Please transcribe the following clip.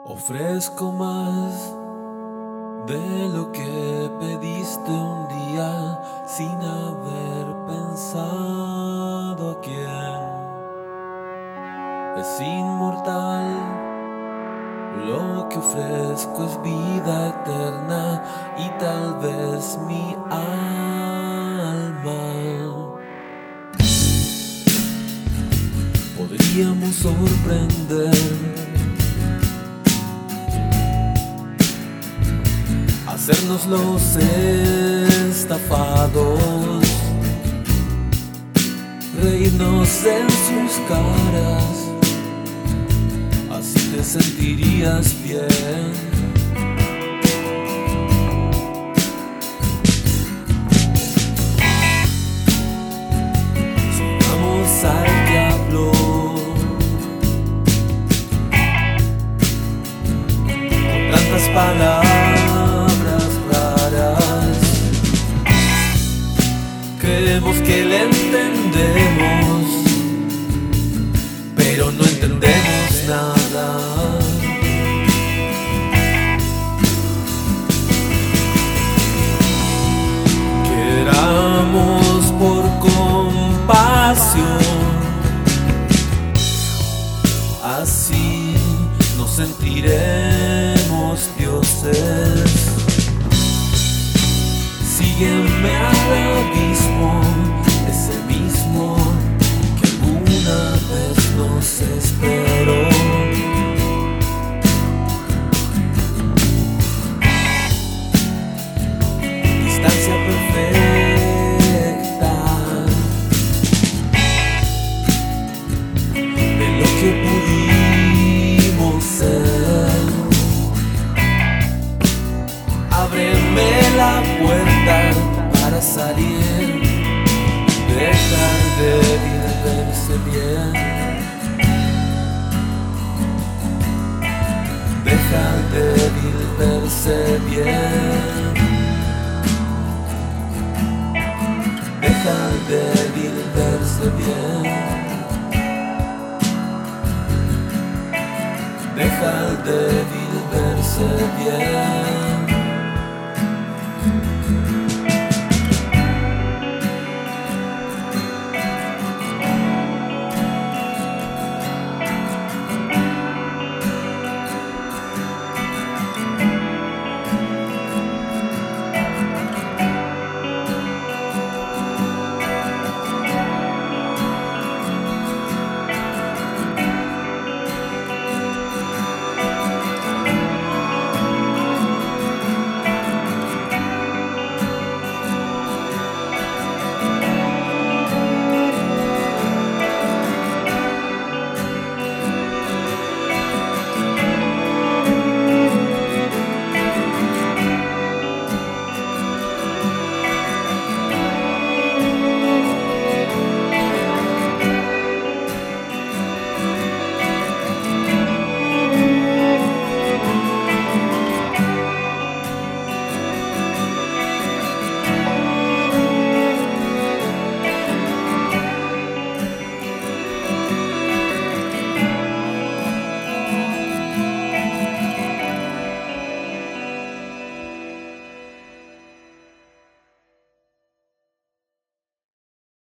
Ofrezco más de lo que pediste un día sin haber pensado a quién. Es inmortal, lo que ofrezco es vida eterna y tal vez mi alma. Podríamos sorprender, hacernos los estafados, reírnos en sus caras, así te sentirías bien. Sigamos al diablo con tantas palabras raras. Creemos que le entendemos, pero no entendemos nada. Queramos por compasión, así nos sentiremos dioses. Sígueme al abismo, ese mismo que alguna vez nos esperó. Distancia perfecta de lo que pudimos ser. Ábreme la puerta para salir, dejar de verse bien, dejar de verse bien, dejar de verse bien, dejar de verse bien.